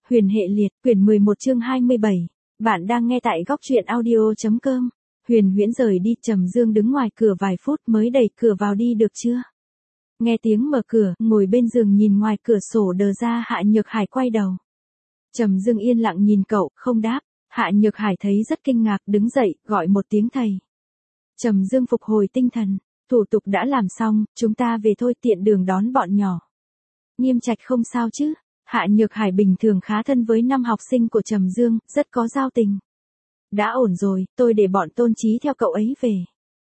Huyền hệ liệt, quyển 11 chương 27. Bạn đang nghe tại góc truyện audio.com. Huyền Huyễn rời đi, Trầm Dương đứng ngoài cửa vài phút mới đẩy cửa vào. Đi được chưa? Nghe tiếng mở cửa, ngồi bên giường nhìn ngoài cửa sổ đờ ra Hạ Nhược Hải quay đầu. Trầm Dương yên lặng nhìn cậu, không đáp. Hạ Nhược Hải thấy rất kinh ngạc, đứng dậy, gọi một tiếng thầy. Trầm Dương phục hồi tinh thần. Thủ tục đã làm xong, chúng ta về thôi, tiện đường đón bọn nhỏ. Nghiêm Trạch không sao chứ? Hạ Nhược Hải bình thường khá thân với năm học sinh của Trầm Dương, rất có giao tình. Đã ổn rồi, tôi để bọn Tôn Chí theo cậu ấy về.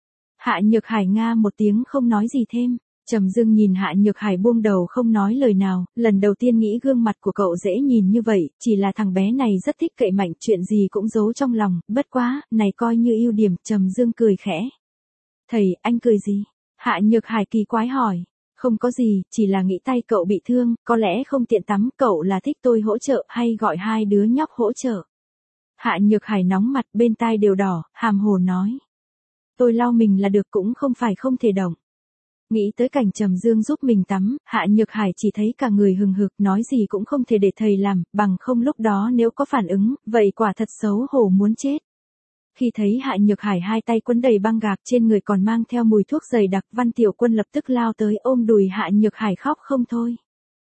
Hạ Nhược Hải nga một tiếng không nói gì thêm. Trầm Dương nhìn Hạ Nhược Hải buông đầu không nói lời nào, lần đầu tiên nghĩ gương mặt của cậu dễ nhìn như vậy, chỉ là thằng bé này rất thích cậy mạnh, chuyện gì cũng giấu trong lòng, bất quá, này coi như ưu điểm. Trầm Dương cười khẽ. Thầy, anh cười gì? Hạ Nhược Hải kỳ quái hỏi. Không có gì, chỉ là nghĩ tay cậu bị thương, có lẽ không tiện tắm, cậu là thích tôi hỗ trợ hay gọi hai đứa nhóc hỗ trợ? Hạ Nhược Hải nóng mặt, bên tai đều đỏ, hàm hồ nói. Tôi lau mình là được, cũng không phải không thể động. Nghĩ tới cảnh Trầm Dương giúp mình tắm, Hạ Nhược Hải chỉ thấy cả người hừng hực, nói gì cũng không thể để thầy làm, bằng không lúc đó nếu có phản ứng, vậy quả thật xấu hổ muốn chết. Khi thấy Hạ Nhược Hải hai tay quấn đầy băng gạc, trên người còn mang theo mùi thuốc dày đặc, Văn Tiểu Quân lập tức lao tới ôm đùi Hạ Nhược Hải khóc không thôi.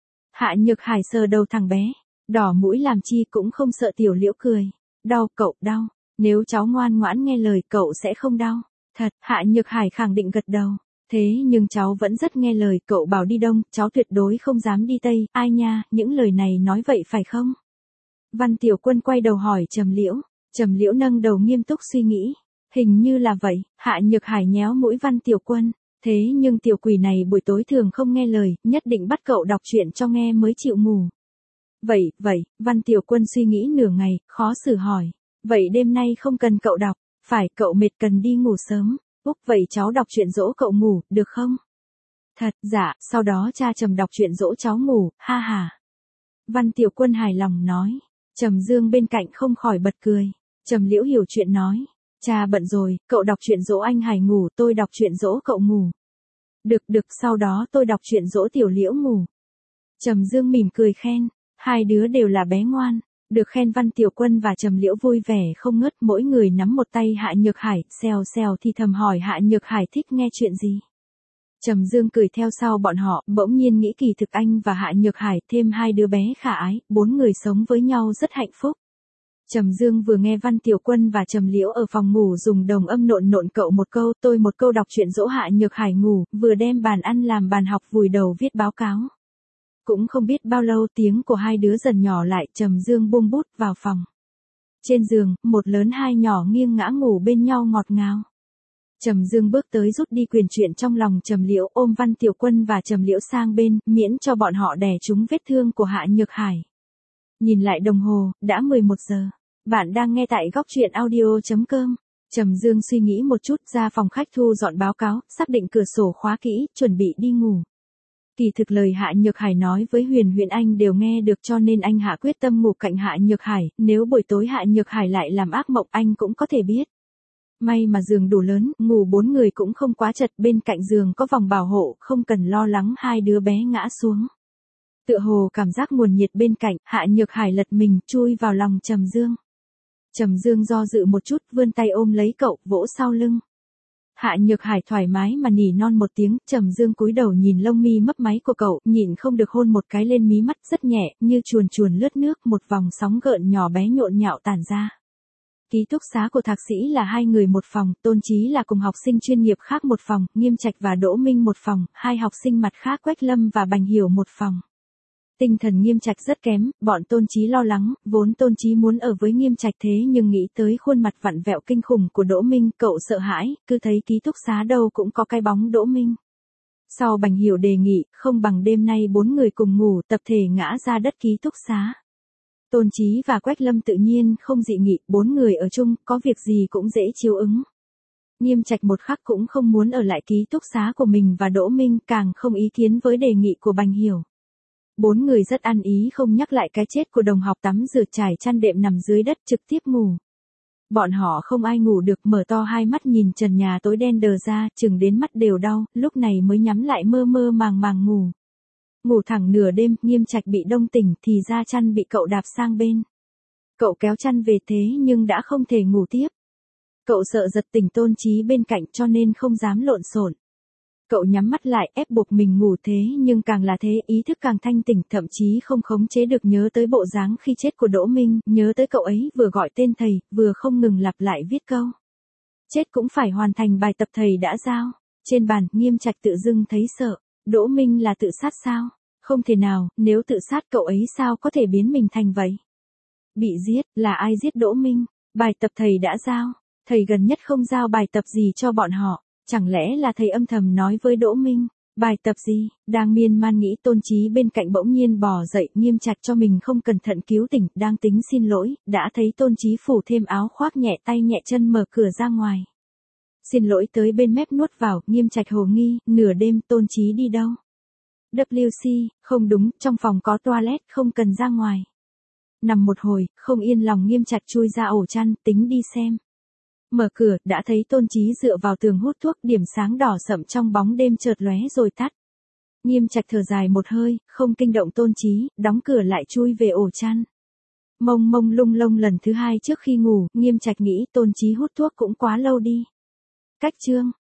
Hạ Nhược Hải sờ đầu thằng bé, đỏ mũi làm chi, cũng không sợ Tiểu Liễu cười. Đau, cậu đau, nếu cháu ngoan ngoãn nghe lời cậu sẽ không đau. Thật, Hạ Nhược Hải khẳng định gật đầu. Thế nhưng cháu vẫn rất nghe lời, cậu bảo đi đông, cháu tuyệt đối không dám đi tây. Ai nha, những lời này nói vậy phải không? Văn Tiểu Quân quay đầu hỏi Trầm Liễu. Trầm Liễu nâng đầu nghiêm túc suy nghĩ. Hình như là vậy. Hạ Nhược Hải nhéo mũi Văn Tiểu Quân. Thế nhưng tiểu quỷ này buổi tối thường không nghe lời, nhất định bắt cậu đọc truyện cho nghe mới chịu ngủ. Vậy, Văn Tiểu Quân suy nghĩ nửa ngày, khó xử hỏi. Vậy đêm nay không cần cậu đọc, phải, cậu mệt cần đi ngủ sớm. Úc, vậy cháu đọc truyện dỗ cậu ngủ, được không? Thật, dạ, sau đó cha Trầm đọc truyện dỗ cháu ngủ, ha ha. Văn Tiểu Quân hài lòng nói. Trầm Dương bên cạnh không khỏi bật cười. Trầm Liễu hiểu chuyện nói. Cha bận rồi, cậu đọc truyện dỗ anh Hải ngủ, tôi đọc truyện dỗ cậu ngủ. Được, sau đó tôi đọc truyện dỗ Tiểu Liễu ngủ. Trầm Dương mỉm cười khen. Hai đứa đều là bé ngoan. Được khen, Văn Tiểu Quân và Trầm Liễu vui vẻ không ngớt, mỗi người nắm một tay Hạ Nhược Hải, xèo thì thầm hỏi Hạ Nhược Hải thích nghe chuyện gì. Trầm Dương cười theo sau bọn họ, bỗng nhiên nghĩ kỳ thực anh và Hạ Nhược Hải thêm hai đứa bé khả ái, bốn người sống với nhau rất hạnh phúc. Trầm Dương vừa nghe Văn Tiểu Quân và Trầm Liễu ở phòng ngủ dùng đồng âm nộn cậu một câu tôi một câu đọc truyện dỗ Hạ Nhược Hải ngủ, vừa đem bàn ăn làm bàn học vùi đầu viết báo cáo. Cũng không biết bao lâu tiếng của hai đứa dần nhỏ lại, Trầm Dương buông bút vào phòng. Trên giường, một lớn hai nhỏ nghiêng ngã ngủ bên nhau ngọt ngào. Trầm Dương bước tới rút đi quyền truyện trong lòng Trầm Liễu, ôm Văn Tiểu Quân và Trầm Liễu sang bên, miễn cho bọn họ đè trúng vết thương của Hạ Nhược Hải. Nhìn lại đồng hồ, đã 11 giờ. Bạn đang nghe tại góc truyện audio.com. Trầm Dương suy nghĩ một chút, ra phòng khách thu dọn báo cáo, xác định cửa sổ khóa kỹ, chuẩn bị đi ngủ. Kỳ thực lời Hạ Nhược Hải nói với Huyền Huyễn anh đều nghe được, cho nên anh hạ quyết tâm ngủ cạnh Hạ Nhược Hải, nếu buổi tối Hạ Nhược Hải lại làm ác mộng anh cũng có thể biết. May mà giường đủ lớn, ngủ bốn người cũng không quá chật, bên cạnh giường có vòng bảo hộ, không cần lo lắng hai đứa bé ngã xuống. Tựa hồ cảm giác nguồn nhiệt bên cạnh, Hạ Nhược Hải lật mình, chui vào lòng Trầm Dương. Trầm Dương do dự một chút, vươn tay ôm lấy cậu, vỗ sau lưng. Hạ Nhược Hải thoải mái mà nỉ non một tiếng, Trầm Dương cúi đầu nhìn lông mi mấp máy của cậu, nhịn không được hôn một cái lên mí mắt, rất nhẹ, như chuồn lướt nước, một vòng sóng gợn nhỏ bé nhộn nhạo tản ra. Ký túc xá của thạc sĩ là hai người một phòng, Tôn Chí là cùng học sinh chuyên nghiệp khác một phòng, Nghiêm Trạch và Đỗ Minh một phòng, hai học sinh mặt khác Quách Lâm và Bành Hiểu một phòng. Tinh thần Nghiêm Trạch rất kém, bọn Tôn Chí lo lắng, vốn Tôn Chí muốn ở với Nghiêm Trạch, thế nhưng nghĩ tới khuôn mặt vặn vẹo kinh khủng của Đỗ Minh, cậu sợ hãi, cứ thấy ký túc xá đâu cũng có cái bóng Đỗ Minh. Sau Bành Hiểu đề nghị, không bằng đêm nay bốn người cùng ngủ, tập thể ngã ra đất ký túc xá. Tôn Chí và Quách Lâm tự nhiên không dị nghị, bốn người ở chung, có việc gì cũng dễ chiếu ứng. Nghiêm Trạch một khắc cũng không muốn ở lại ký túc xá của mình và Đỗ Minh, càng không ý kiến với đề nghị của Bành Hiểu. Bốn người rất ăn ý không nhắc lại cái chết của đồng học, tắm rửa trải chăn đệm nằm dưới đất trực tiếp ngủ. Bọn họ không ai ngủ được, mở to hai mắt nhìn trần nhà tối đen đờ ra, chừng đến mắt đều đau, lúc này mới nhắm lại mơ màng ngủ. Ngủ thẳng nửa đêm, Nghiêm Trạch bị đông tỉnh thì ra chăn bị cậu đạp sang bên. Cậu kéo chăn về thế nhưng đã không thể ngủ tiếp. Cậu sợ giật tỉnh Tôn Chí bên cạnh cho nên không dám lộn xộn. Cậu nhắm mắt lại ép buộc mình ngủ thế nhưng càng là thế ý thức càng thanh tỉnh, thậm chí không khống chế được nhớ tới bộ dáng khi chết của Đỗ Minh, nhớ tới cậu ấy vừa gọi tên thầy, vừa không ngừng lặp lại viết câu. Chết cũng phải hoàn thành bài tập thầy đã giao. Trên bàn, Nghiêm Trạch tự dưng thấy sợ. Đỗ Minh là tự sát sao? Không thể nào, nếu tự sát cậu ấy sao có thể biến mình thành vậy? Bị giết, là ai giết Đỗ Minh? Bài tập thầy đã giao. Thầy gần nhất không giao bài tập gì cho bọn họ. Chẳng lẽ là thầy âm thầm nói với Đỗ Minh? Bài tập gì? Đang miên man nghĩ, Tôn Chí bên cạnh bỗng nhiên bò dậy, Nghiêm Trạch cho mình không cẩn thận cứu tỉnh, đang tính xin lỗi, đã thấy Tôn Chí phủ thêm áo khoác nhẹ tay nhẹ chân mở cửa ra ngoài. Xin lỗi tới bên mép nuốt vào, Nghiêm Trạch hồ nghi, nửa đêm Tôn Chí đi đâu? WC, không đúng, trong phòng có toilet, không cần ra ngoài. Nằm một hồi, không yên lòng, Nghiêm Trạch chui ra ổ chăn, tính đi xem. Mở cửa, đã thấy Tôn Chí dựa vào tường hút thuốc, điểm sáng đỏ sậm trong bóng đêm chợt lóe rồi tắt. Nghiêm Trạch thở dài một hơi, không kinh động Tôn Chí, đóng cửa lại chui về ổ chăn. Mông mông lung lung lần thứ hai trước khi ngủ, Nghiêm Trạch nghĩ Tôn Chí hút thuốc cũng quá lâu đi. Cách chương